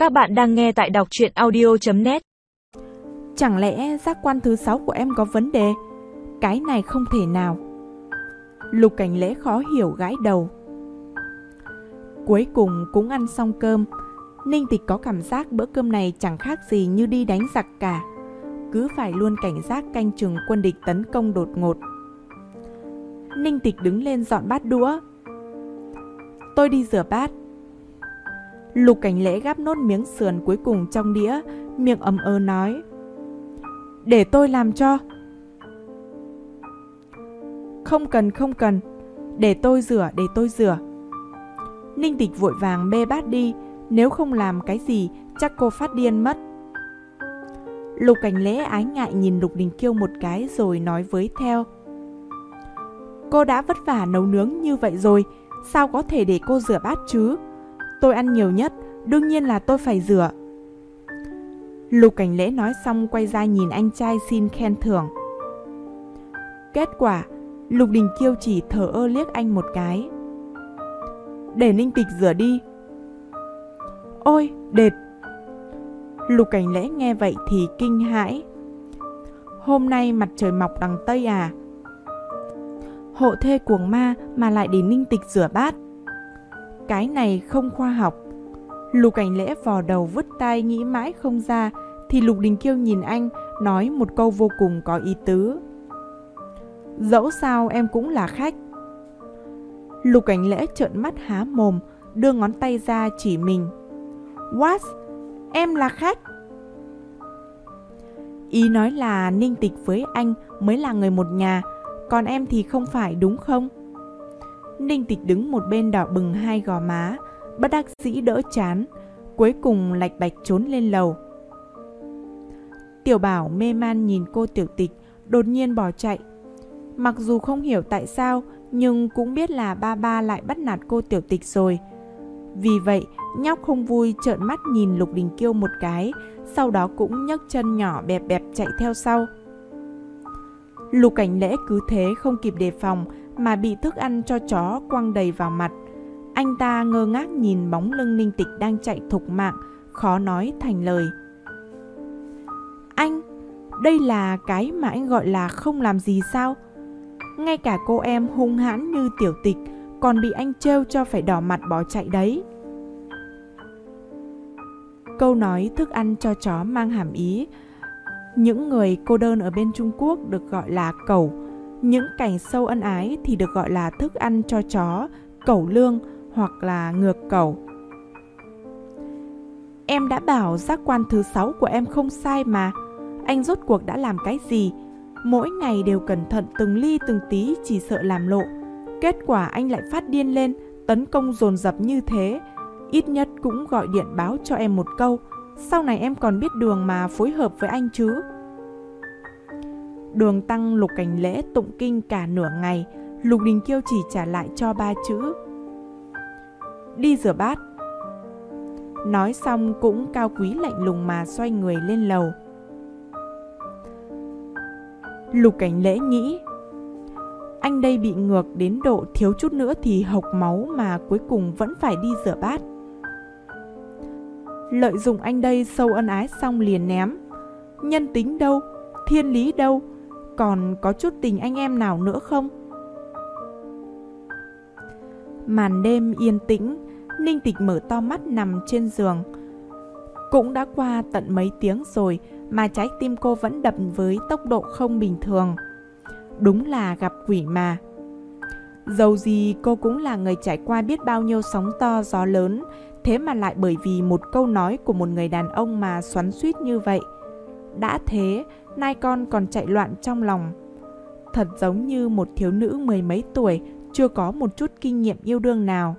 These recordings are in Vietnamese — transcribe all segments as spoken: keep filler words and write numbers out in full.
Các bạn đang nghe tại đọc truyện audio chấm net. Chẳng lẽ giác quan thứ sáu của em có vấn đề? Cái này không thể nào. Lục Cảnh Lễ khó hiểu gãi đầu. Cuối cùng cũng ăn xong cơm. Ninh Tịch có cảm giác bữa cơm này chẳng khác gì như đi đánh giặc cả. Cứ phải luôn cảnh giác canh chừng quân địch tấn công đột ngột. Ninh Tịch đứng lên dọn bát đũa. Tôi đi rửa bát. Lục Cảnh Lễ gắp nốt miếng sườn cuối cùng trong đĩa, miệng ấm ơ nói: Để tôi làm cho. Không cần không cần, để tôi rửa để tôi rửa. Ninh Tịch vội vàng bê bát đi, nếu không làm cái gì chắc cô phát điên mất. Lục Cảnh Lễ ái ngại nhìn Lục Đình Kiêu một cái rồi nói với theo: Cô đã vất vả nấu nướng như vậy rồi, sao có thể để cô rửa bát chứ? Tôi ăn nhiều nhất, đương nhiên là tôi phải rửa. Lục Cảnh Lễ nói xong quay ra nhìn anh trai xin khen thưởng. Kết quả, Lục Đình Kiêu chỉ thờ ơ liếc anh một cái. Để Ninh Tịch rửa đi. Ôi, đệt. Lục Cảnh Lễ nghe vậy thì kinh hãi. Hôm nay mặt trời mọc đằng Tây à? Hộ thê cuồng ma mà lại để Ninh Tịch rửa bát. Cái này không khoa học. Lục Cảnh Lễ vò đầu vứt tai nghĩ mãi không ra, thì Lục Đình Kiêu nhìn anh nói một câu vô cùng có ý tứ. Dẫu sao em cũng là khách. Lục Cảnh Lễ trợn mắt há mồm, đưa ngón tay ra chỉ mình. What? Em là khách? Ý nói là Ninh Tịch với anh mới là người một nhà, còn em thì không phải, đúng không? Ninh Tịch đứng một bên đỏ bừng hai gò má, bất đắc dĩ đỡ chán, cuối cùng lạch bạch trốn lên lầu. Tiểu Bảo mê man nhìn cô Tiểu Tịch, đột nhiên bỏ chạy. Mặc dù không hiểu tại sao, nhưng cũng biết là ba ba lại bắt nạt cô Tiểu Tịch rồi. Vì vậy, nhóc không vui trợn mắt nhìn Lục Đình Kiêu một cái, sau đó cũng nhấc chân nhỏ bẹp bẹp chạy theo sau. Lục Cảnh Lễ cứ thế không kịp đề phòng mà bị thức ăn cho chó quăng đầy vào mặt. Anh ta ngơ ngác nhìn bóng lưng Ninh Tịch đang chạy thục mạng, khó nói thành lời. Anh, đây là cái mà anh gọi là không làm gì sao? Ngay cả cô em hung hãn như Tiểu Tịch còn bị anh trêu cho phải đỏ mặt bỏ chạy đấy. Câu nói thức ăn cho chó mang hàm ý những người cô đơn ở bên Trung Quốc được gọi là cẩu, những cảnh sâu ân ái thì được gọi là thức ăn cho chó, cẩu lương hoặc là ngược cẩu. Em đã bảo giác quan thứ sáu của em không sai mà. Anh rốt cuộc đã làm cái gì? Mỗi ngày đều cẩn thận từng ly từng tí, chỉ sợ làm lộ. Kết quả anh lại phát điên lên, tấn công dồn dập như thế. Ít nhất cũng gọi điện báo cho em một câu, sau này em còn biết đường mà phối hợp với anh chứ. Đường Tăng Lục Cảnh Lễ tụng kinh cả nửa ngày, Lục Đình Kiêu chỉ trả lại cho ba chữ: Đi rửa bát. Nói xong cũng cao quý lạnh lùng mà xoay người lên lầu. Lục Cảnh Lễ nghĩ, anh đây bị ngược đến độ thiếu chút nữa thì hộc máu mà cuối cùng vẫn phải đi rửa bát. Lợi dụng anh đây sâu ân ái xong liền ném. Nhân tính đâu? Thiên lý đâu? Còn có chút tình anh em nào nữa không? Màn đêm yên tĩnh, Ninh Tịch mở to mắt nằm trên giường. Cũng đã qua tận mấy tiếng rồi mà trái tim cô vẫn đập với tốc độ không bình thường. Đúng là gặp quỷ mà. Dầu gì cô cũng là người trải qua biết bao nhiêu sóng to gió lớn, thế mà lại bởi vì một câu nói của một người đàn ông mà xoắn xuýt như vậy. Đã thế, nai con còn chạy loạn trong lòng. Thật giống như một thiếu nữ mười mấy tuổi, chưa có một chút kinh nghiệm yêu đương nào.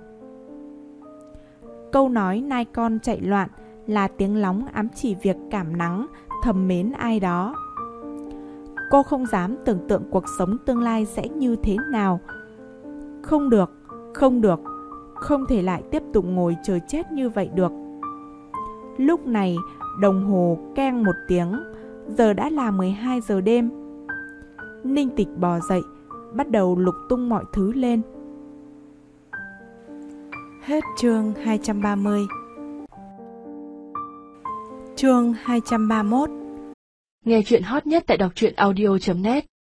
Câu nói nai con chạy loạn là tiếng lóng ám chỉ việc cảm nắng, thầm mến ai đó. Cô không dám tưởng tượng cuộc sống tương lai sẽ như thế nào. Không được, không được, không thể lại tiếp tục ngồi chờ chết như vậy được. Lúc này, đồng hồ keng một tiếng, giờ đã là mười hai giờ đêm. Ninh Tịch bò dậy, bắt đầu lục tung mọi thứ lên. Hết chương hai trăm ba mươi. Chương hai trăm ba mươi mốt. Nghe chuyện hot nhất tại đọc truyện audio chấm net